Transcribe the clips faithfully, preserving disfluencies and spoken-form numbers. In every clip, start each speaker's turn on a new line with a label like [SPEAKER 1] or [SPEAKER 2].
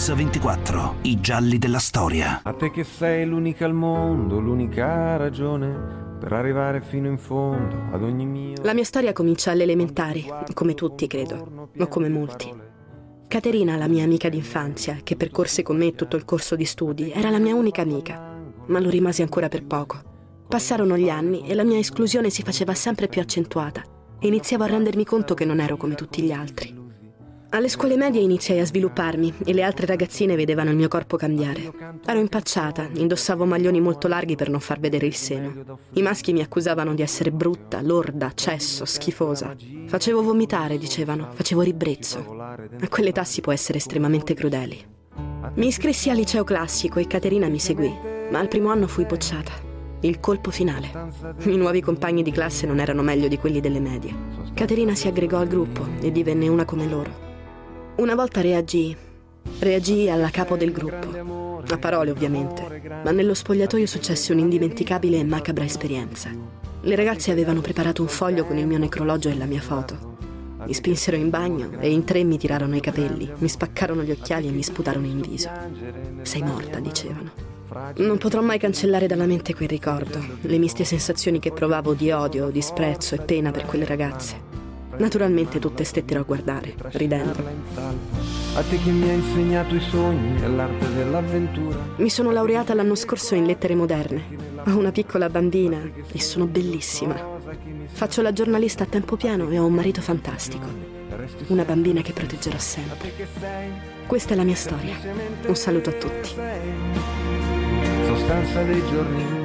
[SPEAKER 1] Mix ventiquattro, i gialli della storia.
[SPEAKER 2] A te che sei l'unica al mondo, l'unica ragione per arrivare fino in fondo ad ogni mio...
[SPEAKER 3] La mia storia comincia alle elementari, come tutti credo, o come molti. Caterina, la mia amica d'infanzia, che percorse con me tutto il corso di studi, era la mia unica amica, ma lo rimase ancora per poco. Passarono gli anni e la mia esclusione si faceva sempre più accentuata e iniziavo a rendermi conto che non ero come tutti gli altri. Alle scuole medie iniziai a svilupparmi e le altre ragazzine vedevano il mio corpo cambiare. Ero impacciata, indossavo maglioni molto larghi per non far vedere il seno. I maschi mi accusavano di essere brutta, lorda, cesso, schifosa. Facevo vomitare, dicevano, facevo ribrezzo. A quell'età si può essere estremamente crudeli. Mi iscrissi al liceo classico e Caterina mi seguì, ma al primo anno fui bocciata. Il colpo finale. I nuovi compagni di classe non erano meglio di quelli delle medie. Caterina si aggregò al gruppo e divenne una come loro. Una volta reagii, reagii alla capo del gruppo, a parole ovviamente, ma nello spogliatoio successe un'indimenticabile e macabra esperienza. Le ragazze avevano preparato un foglio con il mio necrologio e la mia foto. Mi spinsero in bagno e in tre mi tirarono i capelli, mi spaccarono gli occhiali e mi sputarono in viso. Sei morta, dicevano. Non potrò mai cancellare dalla mente quel ricordo, le miste sensazioni che provavo di odio, disprezzo e pena per quelle ragazze. Naturalmente tutte stettero a guardare, ridendo.
[SPEAKER 2] A te che mi hai insegnato i sogni e l'arte dell'avventura.
[SPEAKER 3] Mi sono laureata l'anno scorso in lettere moderne. Ho una piccola bambina e sono bellissima. Faccio la giornalista a tempo pieno e ho un marito fantastico. Una bambina che proteggerò sempre. Questa è la mia storia. Un saluto a tutti.
[SPEAKER 2] Sostanza dei giorni.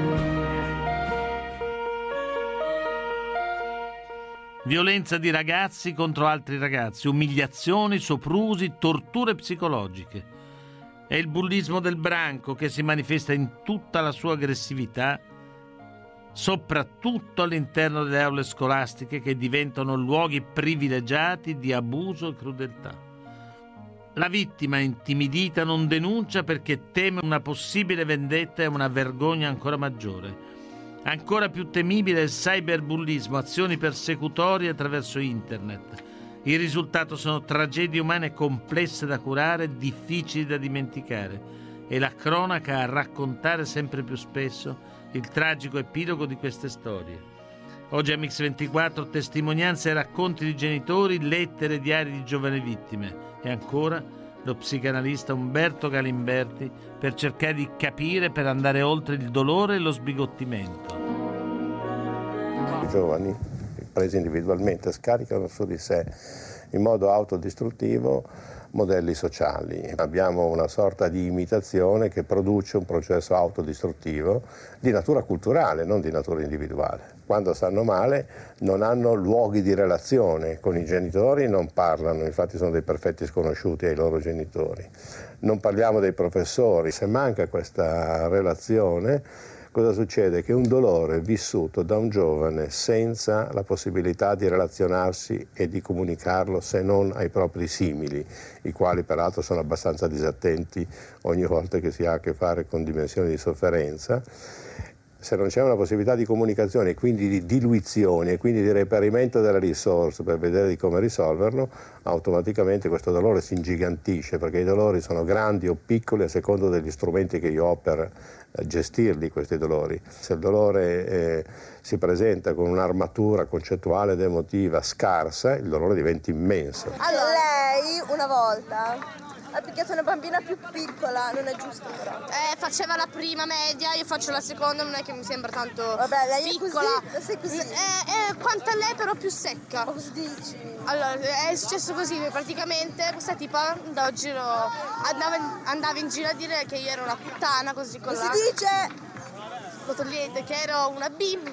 [SPEAKER 4] Violenza di ragazzi contro altri ragazzi, umiliazioni, soprusi, torture psicologiche. È il bullismo del branco che si manifesta in tutta la sua aggressività, soprattutto all'interno delle aule scolastiche che diventano luoghi privilegiati di abuso e crudeltà. La vittima intimidita non denuncia perché teme una possibile vendetta e una vergogna ancora maggiore. Ancora più temibile è il cyberbullismo, azioni persecutorie attraverso internet. Il risultato sono tragedie umane complesse da curare, difficili da dimenticare, e la cronaca a raccontare sempre più spesso il tragico epilogo di queste storie. Oggi a Mix ventiquattro testimonianze e racconti di genitori, lettere e diari di giovani vittime, e ancora lo psicanalista Umberto Galimberti per cercare di capire, per andare oltre il dolore e lo sbigottimento.
[SPEAKER 5] I giovani, presi individualmente, scaricano su di sé in modo autodistruttivo modelli sociali. Abbiamo una sorta di imitazione che produce un processo autodistruttivo di natura culturale, non di natura individuale. Quando stanno male non hanno luoghi di relazione con i genitori, non parlano, infatti sono dei perfetti sconosciuti ai loro genitori. Non parliamo dei professori, se manca questa relazione, cosa succede? Che un dolore vissuto da un giovane senza la possibilità di relazionarsi e di comunicarlo se non ai propri simili, i quali peraltro sono abbastanza disattenti ogni volta che si ha a che fare con dimensioni di sofferenza. Se non c'è una possibilità di comunicazione e quindi di diluizione e quindi di reperimento delle risorse per vedere di come risolverlo, automaticamente questo dolore si ingigantisce, perché i dolori sono grandi o piccoli a seconda degli strumenti che io ho per gestirli questi dolori. Se il dolore eh, si presenta con un'armatura concettuale ed emotiva scarsa, il dolore diventa immenso.
[SPEAKER 6] Allora, lei una volta ha picchiato una bambina più piccola, non è giusto però.
[SPEAKER 7] Eh, faceva la prima media, io faccio la seconda, non è che mi sembra tanto
[SPEAKER 6] Vabbè, lei
[SPEAKER 7] piccola.
[SPEAKER 6] È così, sei così.
[SPEAKER 7] Eh, eh, quanto a lei però più secca.
[SPEAKER 6] Ma cosa dici?
[SPEAKER 7] Allora, è successo così, praticamente questa tipa andava, giro, andava, andava in giro a dire che io ero una puttana, così con
[SPEAKER 6] Cosa
[SPEAKER 7] la...
[SPEAKER 6] si dice?
[SPEAKER 7] Lo togliete, che ero una bimp,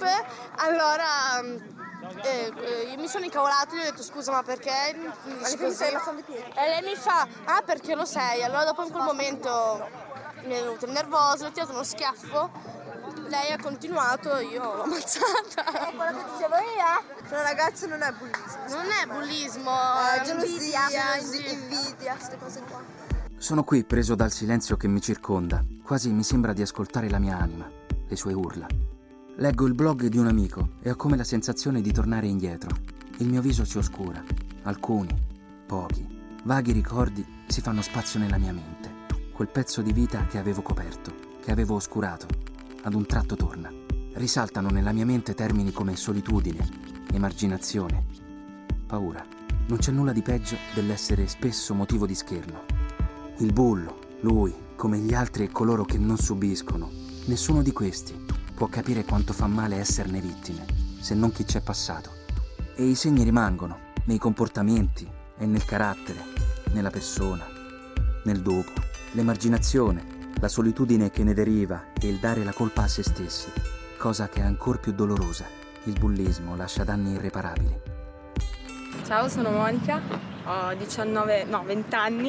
[SPEAKER 7] allora... Eh, eh, io mi sono incavolato e gli ho detto scusa ma perché mi dici così? E lei mi fa ah perché lo sei, allora dopo in quel momento mi è venuto nervoso, ho tirato uno schiaffo, lei ha continuato, io l'ho ammazzata.
[SPEAKER 6] È quello che dicevo io, cioè ragazzi non è bullismo,
[SPEAKER 7] non è bullismo,
[SPEAKER 6] è
[SPEAKER 7] è
[SPEAKER 6] gelosia,
[SPEAKER 7] invidia,
[SPEAKER 6] invidia, queste cose qua.
[SPEAKER 8] Sono qui preso dal silenzio che mi circonda, quasi mi sembra di ascoltare la mia anima, le sue urla. Leggo il blog di un amico e ho come la sensazione di tornare indietro. Il mio viso si oscura. Alcuni, pochi, vaghi ricordi si fanno spazio nella mia mente. quel pezzo di vita che avevo coperto, che avevo oscurato, ad un tratto torna. Risaltano nella mia mente termini come solitudine, emarginazione, paura. Non c'è nulla di peggio dell'essere spesso motivo di scherno. Il bullo, lui, come gli altri e coloro che non subiscono, nessuno di questi può capire quanto fa male esserne vittime, se non chi c'è passato. E i segni rimangono, nei comportamenti e nel carattere, nella persona, nel dopo. L'emarginazione, la solitudine che ne deriva e il dare la colpa a se stessi, cosa che è ancor più dolorosa. Il bullismo lascia danni irreparabili.
[SPEAKER 9] Ciao, sono Monica, ho diciannove, no, venti anni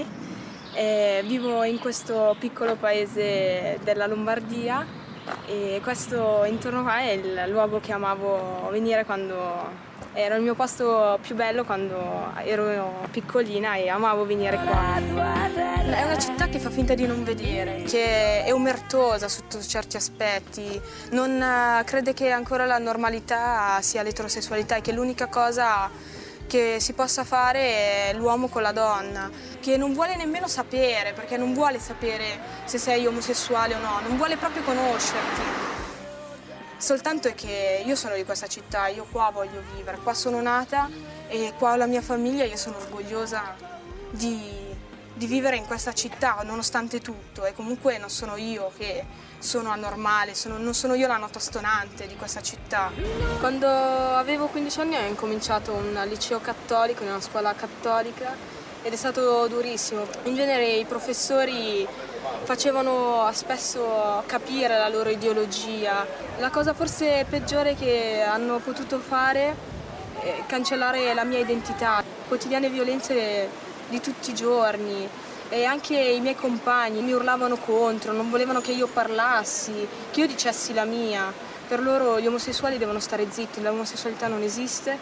[SPEAKER 9] e vivo in questo piccolo paese della Lombardia e questo intorno qua è il luogo che amavo venire quando era il mio posto più bello quando ero piccolina e amavo venire qua. È una città che fa finta di non vedere, che è omertosa sotto certi aspetti, non crede che ancora la normalità sia l'eterosessualità e che l'unica cosa che si possa fare è l'uomo con la donna, che non vuole nemmeno sapere, perché non vuole sapere se sei omosessuale o no, non vuole proprio conoscerti. Soltanto è che io sono di questa città, io qua voglio vivere, qua sono nata e qua ho la mia famiglia e io sono orgogliosa di, di vivere in questa città nonostante tutto e comunque non sono io che sono anormale, sono, non sono io la nota stonante di questa città. Quando avevo quindici anni ho incominciato un liceo cattolico, in una scuola cattolica ed è stato durissimo. In genere i professori facevano spesso capire la loro ideologia. La cosa forse peggiore che hanno potuto fare è cancellare la mia identità, quotidiane violenze di tutti i giorni. E anche i miei compagni mi urlavano contro, non volevano che io parlassi, che io dicessi la mia. Per loro gli omosessuali devono stare zitti, l'omosessualità non esiste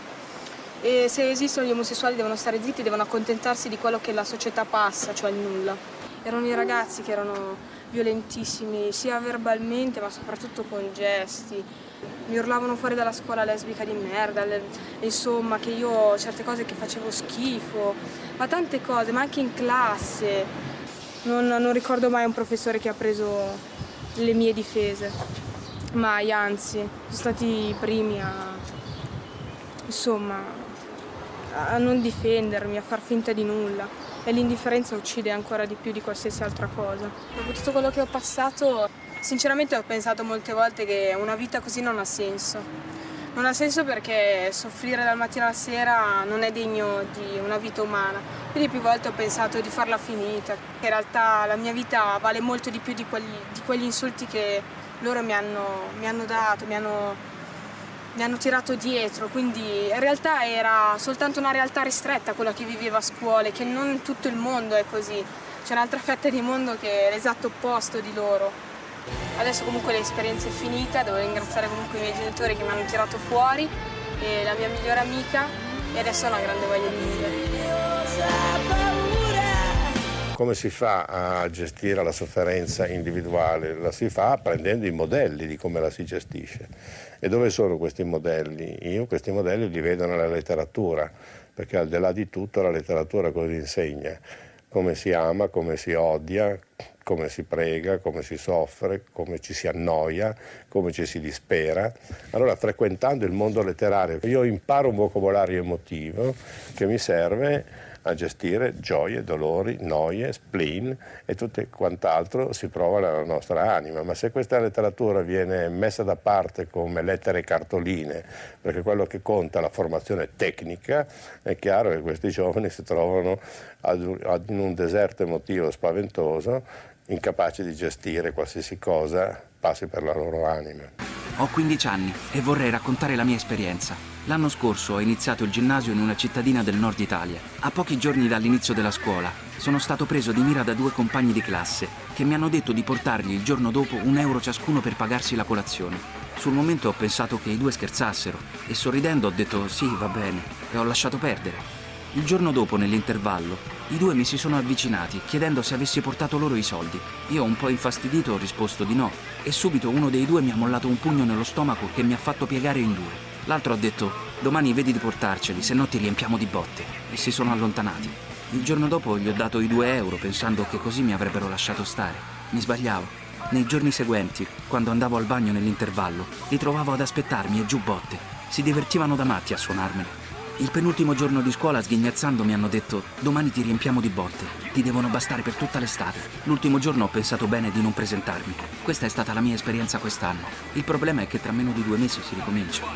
[SPEAKER 9] e se esistono gli omosessuali devono stare zitti, devono accontentarsi di quello che la società passa, cioè il nulla. Erano i ragazzi che erano violentissimi, sia verbalmente ma soprattutto con gesti. Mi urlavano fuori dalla scuola lesbica di merda, le, insomma, che io certe cose che facevo schifo, ma tante cose, ma anche in classe. Non, non ricordo mai un professore che ha preso le mie difese, mai, anzi, sono stati i primi a, insomma, a non difendermi, a far finta di nulla. E l'indifferenza uccide ancora di più di qualsiasi altra cosa. Dopo tutto quello che ho passato, sinceramente ho pensato molte volte che una vita così non ha senso. Non ha senso perché soffrire dal mattino alla sera non è degno di una vita umana. Quindi più volte ho pensato di farla finita. In realtà la mia vita vale molto di più di quegli, di quegli insulti che loro mi hanno, mi hanno dato, mi hanno, mi hanno tirato dietro. Quindi in realtà era soltanto una realtà ristretta quella che vivevo a scuola, che non tutto il mondo è così. C'è un'altra fetta di mondo che è l'esatto opposto di loro. Adesso comunque l'esperienza è finita, devo ringraziare comunque i miei genitori che mi hanno tirato fuori e la mia migliore amica e adesso ho una grande voglia di vivere.
[SPEAKER 5] Come si fa a gestire la sofferenza individuale? La si fa prendendo i modelli di come la si gestisce. E dove sono questi modelli? Io questi modelli li vedo nella letteratura, perché al di là di tutto la letteratura cosa insegna? Come si ama, come si odia, come si prega, come si soffre, come ci si annoia, come ci si dispera. Allora, frequentando il mondo letterario, io imparo un vocabolario emotivo che mi serve a gestire gioie, dolori, noie, spleen e tutto quant'altro si prova nella nostra anima. Ma se questa letteratura viene messa da parte come lettere e cartoline, perché quello che conta è la formazione tecnica, è chiaro che questi giovani si trovano ad, ad, in un deserto emotivo spaventoso, incapaci di gestire qualsiasi cosa passi per la loro anima.
[SPEAKER 8] Ho quindici anni e vorrei raccontare la mia esperienza. L'anno scorso ho iniziato il ginnasio in una cittadina del nord Italia. A pochi giorni dall'inizio della scuola sono stato preso di mira da due compagni di classe che mi hanno detto di portargli il giorno dopo un euro ciascuno per pagarsi la colazione. Sul momento ho pensato che i due scherzassero e sorridendo ho detto sì, va bene, e ho lasciato perdere. Il giorno dopo, nell'intervallo, i due mi si sono avvicinati chiedendo se avessi portato loro i soldi. Io, un po' infastidito, ho risposto di no e subito uno dei due mi ha mollato un pugno nello stomaco che mi ha fatto piegare in due. L'altro ha detto domani vedi di portarceli, se no ti riempiamo di botte, e si sono allontanati. Il giorno dopo gli ho dato i due euro pensando che così mi avrebbero lasciato stare. Mi sbagliavo. Nei giorni seguenti, quando andavo al bagno nell'intervallo, li trovavo ad aspettarmi e giù botte. Si divertivano da matti a suonarmele. Il penultimo giorno di scuola, sghignazzando, mi hanno detto: domani ti riempiamo di botte, ti devono bastare per tutta l'estate. L'ultimo giorno ho pensato bene di non presentarmi. Questa è stata la mia esperienza quest'anno. Il problema è che tra meno di due mesi si ricomincia.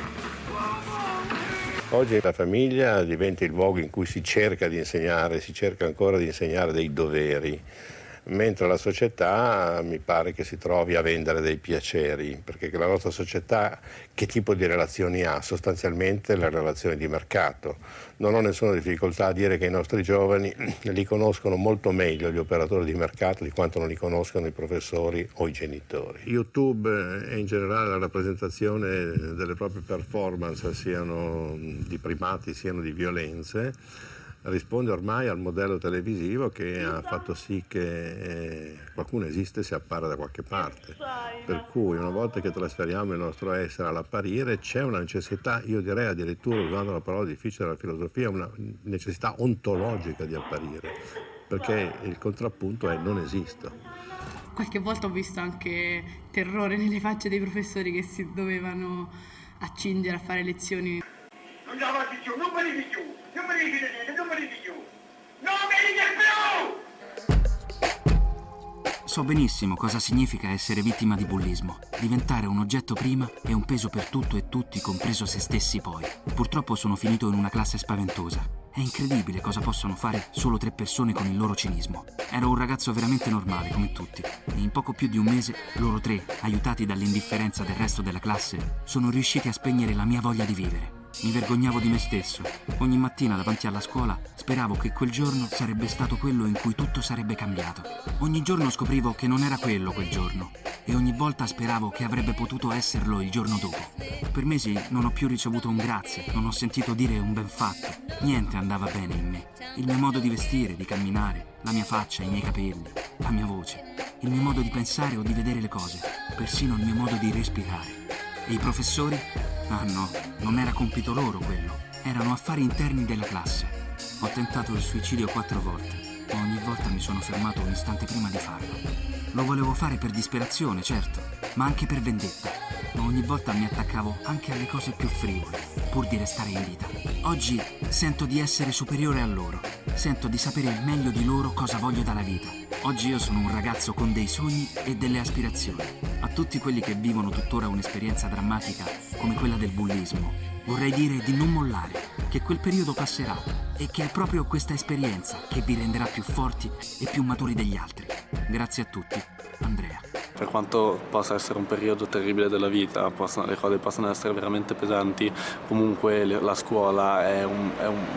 [SPEAKER 5] Oggi la famiglia diventa il luogo in cui si cerca di insegnare, si cerca ancora di insegnare dei doveri, mentre la società mi pare che si trovi a vendere dei piaceri, perché la nostra società che tipo di relazioni ha? Sostanzialmente le relazioni di mercato. Non ho nessuna difficoltà a dire che i nostri giovani li conoscono molto meglio gli operatori di mercato di quanto non li conoscano i professori o i genitori. YouTube e in generale la rappresentazione delle proprie performance, siano di primati siano di violenze, risponde ormai al modello televisivo che ha fatto sì che qualcuno esiste se appare da qualche parte, per cui una volta che trasferiamo il nostro essere all'apparire c'è una necessità, io direi addirittura, usando la parola difficile della filosofia, una necessità ontologica di apparire, perché il contrappunto è non esisto.
[SPEAKER 10] Qualche volta ho visto anche terrore nelle facce dei professori che si dovevano accingere a fare lezioni.
[SPEAKER 11] Non mi avanti più, non mi dici più, non mi dici niente, non mi dici più, non mi dici più!
[SPEAKER 8] So benissimo cosa significa essere vittima di bullismo, diventare un oggetto prima e un peso per tutto e tutti, compreso se stessi poi. Purtroppo sono finito in una classe spaventosa. È incredibile cosa possono fare solo tre persone con il loro cinismo. Ero un ragazzo veramente normale, come tutti, e in poco più di un mese loro tre, aiutati dall'indifferenza del resto della classe, sono riusciti a spegnere la mia voglia di vivere. Mi vergognavo di me stesso. Ogni mattina davanti alla scuola speravo che quel giorno sarebbe stato quello in cui tutto sarebbe cambiato. Ogni giorno scoprivo che non era quello quel giorno e ogni volta speravo che avrebbe potuto esserlo il giorno dopo. Per mesi non ho più ricevuto un grazie, non ho sentito dire un ben fatto. Niente andava bene in me. Il mio modo di vestire, di camminare, la mia faccia, i miei capelli, la mia voce, il mio modo di pensare o di vedere le cose, persino il mio modo di respirare. E i professori? Ah no, non era compito loro quello. Erano affari interni della classe. Ho tentato il suicidio quattro volte, ma ogni volta mi sono fermato un istante prima di farlo. Lo volevo fare per disperazione, certo, ma anche per vendetta. Ma ogni volta mi attaccavo anche alle cose più frivole, pur di restare in vita. Oggi sento di essere superiore a loro. Sento di sapere meglio di loro cosa voglio dalla vita. Oggi io sono un ragazzo con dei sogni e delle aspirazioni. A tutti quelli che vivono tuttora un'esperienza drammatica come quella del bullismo, vorrei dire di non mollare, che quel periodo passerà e che è proprio questa esperienza che vi renderà più forti e più maturi degli altri. Grazie a tutti, Andrea.
[SPEAKER 12] Per quanto possa essere un periodo terribile della vita, possono, le cose possono essere veramente pesanti, comunque le, la scuola è, un, è, un,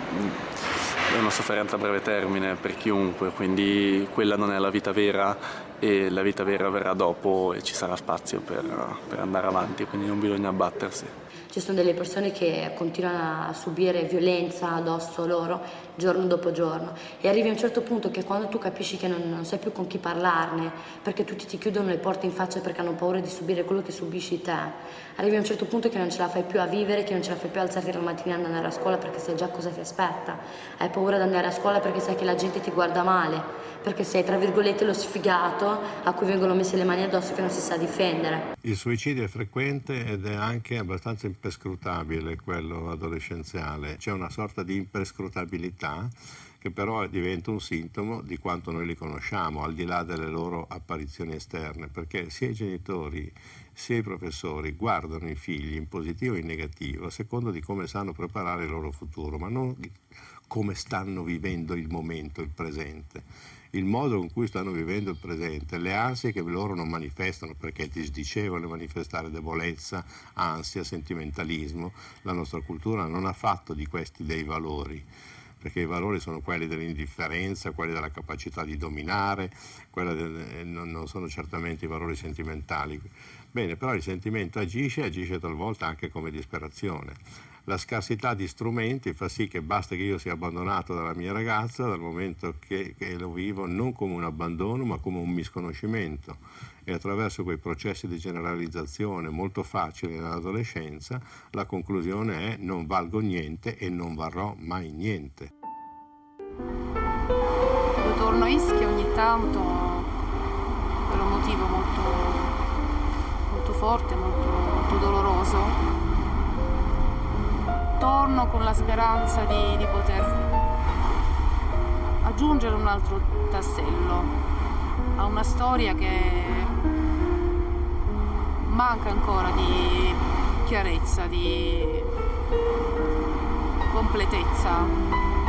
[SPEAKER 12] è una sofferenza a breve termine per chiunque, quindi quella non è la vita vera e la vita vera verrà dopo e ci sarà spazio per, per andare avanti, quindi non bisogna abbattersi.
[SPEAKER 13] Ci sono delle persone che continuano a subire violenza addosso loro giorno dopo giorno e arrivi a un certo punto che quando tu capisci che non, non sai più con chi parlarne, perché tutti ti chiudono le porte in faccia perché hanno paura di subire quello che subisci te, arrivi a un certo punto che non ce la fai più a vivere, che non ce la fai più a alzarti la mattina e andare a scuola perché sai già cosa ti aspetta, hai paura di andare a scuola perché sai che la gente ti guarda male, perché sei tra virgolette lo sfigato a cui vengono messe le mani addosso che non si sa difendere.
[SPEAKER 5] Il suicidio è frequente ed è anche abbastanza imperscrutabile quello adolescenziale, c'è una sorta di imperscrutabilità che però diventa un sintomo di quanto noi li conosciamo, al di là delle loro apparizioni esterne, perché sia i genitori sia i professori guardano i figli in positivo e in negativo a seconda di come sanno preparare il loro futuro, ma non come stanno vivendo il momento, il presente. Il modo in cui stanno vivendo il presente, le ansie che loro non manifestano perché è disdicevole manifestare debolezza, ansia, sentimentalismo, la nostra cultura non ha fatto di questi dei valori, perché i valori sono quelli dell'indifferenza, quelli della capacità di dominare, quelli del, non sono certamente i valori sentimentali. Bene, però il sentimento agisce, agisce talvolta anche come disperazione. La scarsità di strumenti fa sì che basta che io sia abbandonato dalla mia ragazza dal momento che, che lo vivo non come un abbandono ma come un misconoscimento, e attraverso quei processi di generalizzazione molto facili nell'adolescenza la conclusione è non valgo niente e non varrò mai niente.
[SPEAKER 14] Io torno a Ischia ogni tanto per un motivo molto, molto forte, molto, molto doloroso. Torno con la speranza di, di poter aggiungere un altro tassello a una storia che manca ancora di chiarezza, di completezza.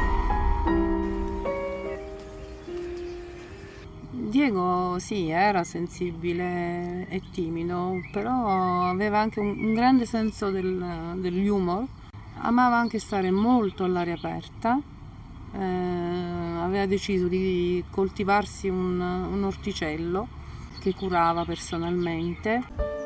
[SPEAKER 14] Diego sì, era sensibile e timido, però aveva anche un, un grande senso del, dell'humor, amava anche stare molto all'aria aperta, eh, aveva deciso di coltivarsi un, un orticello che curava personalmente.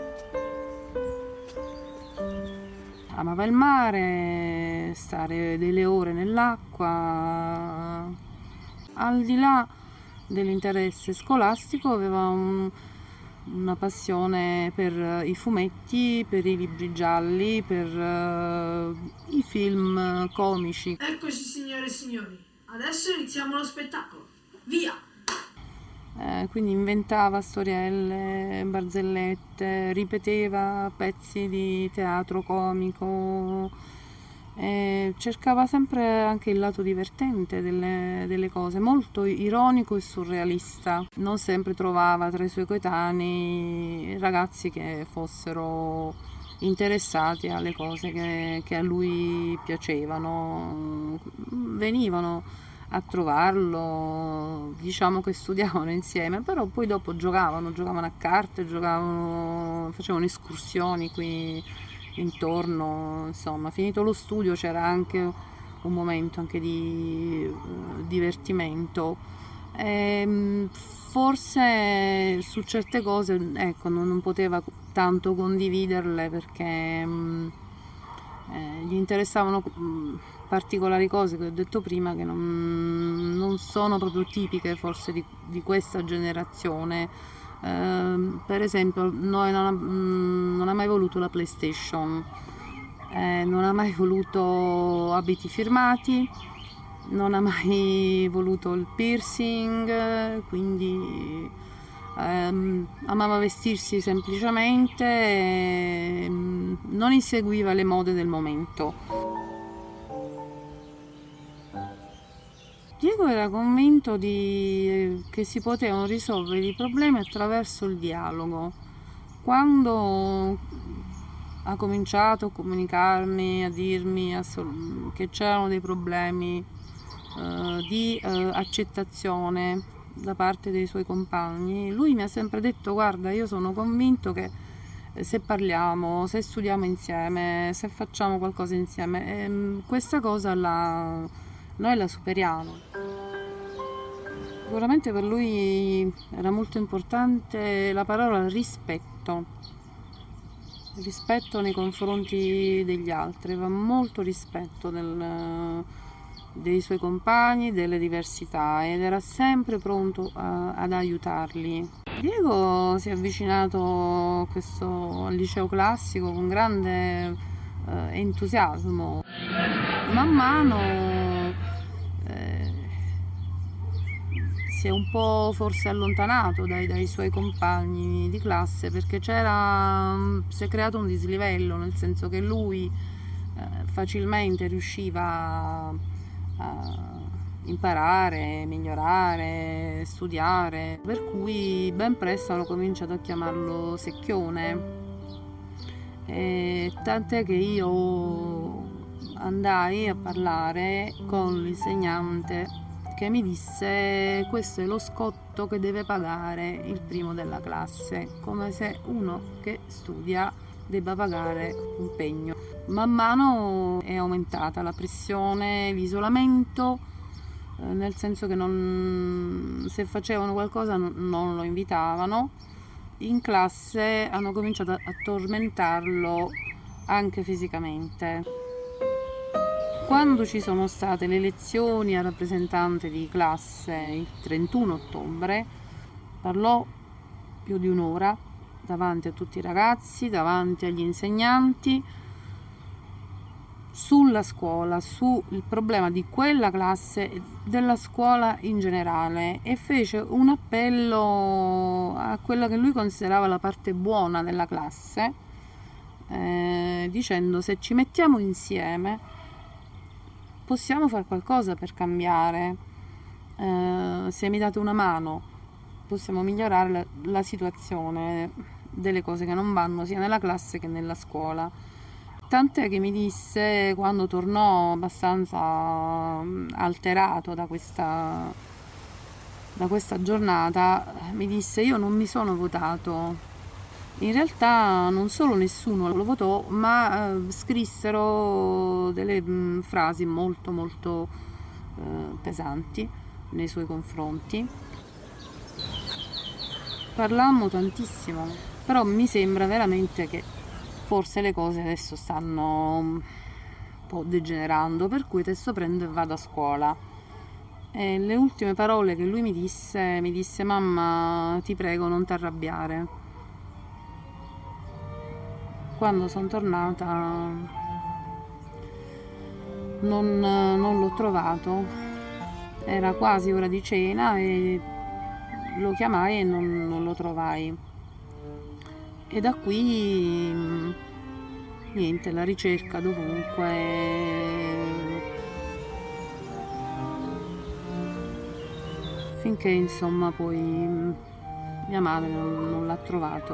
[SPEAKER 14] Amava il mare, stare delle ore nell'acqua. Al di là dell'interesse scolastico aveva un, una passione per i fumetti, per i libri gialli, per uh, i film comici.
[SPEAKER 15] Eccoci signore e signori, adesso iniziamo lo spettacolo. Via!
[SPEAKER 14] Eh, quindi inventava storielle, barzellette, ripeteva pezzi di teatro comico, eh, cercava sempre anche il lato divertente delle, delle cose, molto ironico e surrealista. Non sempre trovava tra i suoi coetanei ragazzi che fossero interessati alle cose che, che a lui piacevano, venivano a trovarlo, diciamo che studiavano insieme, però poi dopo giocavano, giocavano a carte, giocavano, facevano escursioni qui intorno, insomma, finito lo studio c'era anche un momento anche di uh, divertimento. E, forse su certe cose, ecco, non, non poteva tanto condividerle perché um, eh, gli interessavano um, particolari cose che ho detto prima che non, non sono proprio tipiche forse di, di questa generazione. Eh, per esempio noi non ha, non ha mai voluto la PlayStation, eh, non ha mai voluto abiti firmati, non ha mai voluto il piercing, quindi ehm, amava vestirsi semplicemente e non inseguiva le mode del momento. Diego era convinto di, che si potevano risolvere i problemi attraverso il dialogo. Quando ha cominciato a comunicarmi, a dirmi a sol- che c'erano dei problemi eh, di eh, accettazione da parte dei suoi compagni, lui mi ha sempre detto: guarda, io sono convinto che se parliamo, se studiamo insieme, se facciamo qualcosa insieme, ehm, questa cosa la... noi la superiamo. Sicuramente per lui era molto importante la parola rispetto, rispetto nei confronti degli altri, aveva molto rispetto del, dei suoi compagni, delle diversità ed era sempre pronto a, ad aiutarli. Diego si è avvicinato a questo, al liceo classico con grande eh, entusiasmo. Man mano eh, si è un po' forse allontanato dai, dai suoi compagni di classe perché c'era, si è creato un dislivello, nel senso che lui eh, facilmente riusciva a imparare, migliorare, studiare, per cui ben presto hanno cominciato a chiamarlo secchione, e tant'è che io andai a parlare con l'insegnante che mi disse: questo è lo scotto che deve pagare il primo della classe, come se uno che studia debba pagare un pegno. Man mano è aumentata la pressione, l'isolamento, eh, nel senso che non, se facevano qualcosa non, non lo invitavano. In classe hanno cominciato a, a tormentarlo anche fisicamente. Quando ci sono state le elezioni a rappresentante di classe il trentuno ottobre, parlò più di un'ora davanti a tutti i ragazzi, davanti agli insegnanti, sulla scuola, sul problema di quella classe e della scuola in generale, e fece un appello a quella che lui considerava la parte buona della classe, eh, dicendo: se ci mettiamo insieme possiamo fare qualcosa per cambiare, eh, se mi date una mano possiamo migliorare la, la situazione delle cose che non vanno sia nella classe che nella scuola. Tant'è che mi disse, quando tornò abbastanza alterato da questa, da questa giornata, mi disse: io non mi sono votato. In realtà non solo nessuno lo votò, ma eh, scrissero delle mh, frasi molto molto eh, pesanti nei suoi confronti. Parlammo tantissimo, però mi sembra veramente che forse le cose adesso stanno un po' degenerando, per cui adesso prendo e vado a scuola. E le ultime parole che lui mi disse, mi disse: mamma, ti prego, non ti arrabbiare. Quando sono tornata non, non l'ho trovato, era quasi ora di cena e lo chiamai e non, non lo trovai. E da qui niente, la ricerca dovunque. Finché insomma poi mia madre non, non l'ha trovato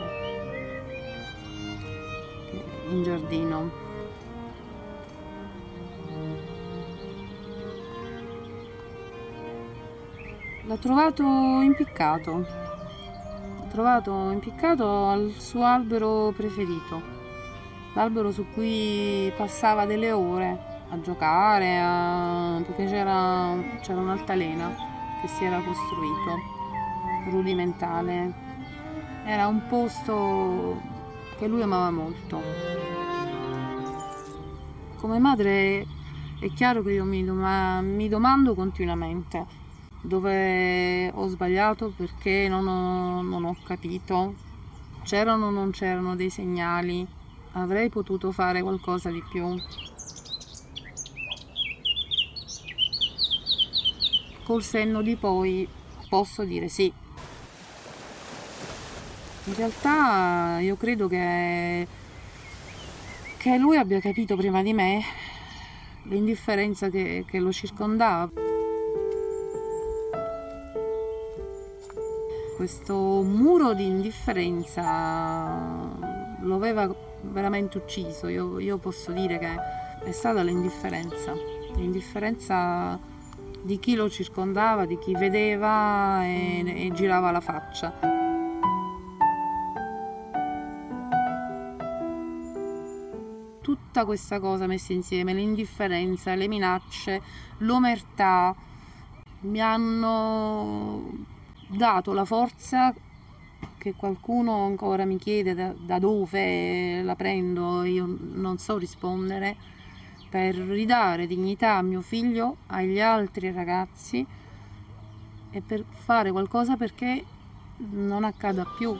[SPEAKER 14] in giardino. L'ha trovato impiccato. trovato impiccato al suo albero preferito, l'albero su cui passava delle ore a giocare, a... perché c'era, c'era un'altalena che si era costruito, rudimentale. Era un posto che lui amava molto. Come madre è chiaro che io mi, doma- mi domando continuamente dove ho sbagliato, perché non ho, non ho capito, c'erano o non c'erano dei segnali, avrei potuto fare qualcosa di più. Col senno di poi posso dire sì. In realtà io credo che, che lui abbia capito prima di me l'indifferenza che, che lo circondava. Questo muro di indifferenza lo aveva veramente ucciso. Io, io posso dire che è stata l'indifferenza, l'indifferenza di chi lo circondava, di chi vedeva e, e girava la faccia. Tutta questa cosa messa insieme, l'indifferenza, le minacce, l'omertà, mi hanno dato la forza che qualcuno ancora mi chiede da, da dove la prendo, io non so rispondere, per ridare dignità a mio figlio, agli altri ragazzi, e per fare qualcosa perché non accada più.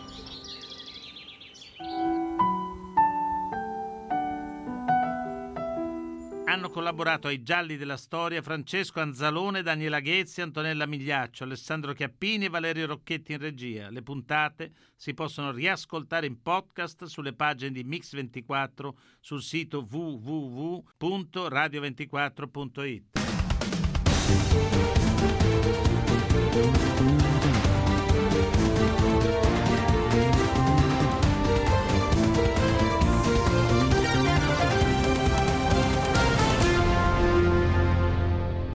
[SPEAKER 4] Hanno collaborato ai Gialli della Storia Francesco Anzalone, Daniela Ghezzi, Antonella Migliaccio, Alessandro Chiappini e Valerio Rocchetti in regia. Le puntate si possono riascoltare in podcast sulle pagine di Mix ventiquattro, sul sito w w w punto radio ventiquattro punto it.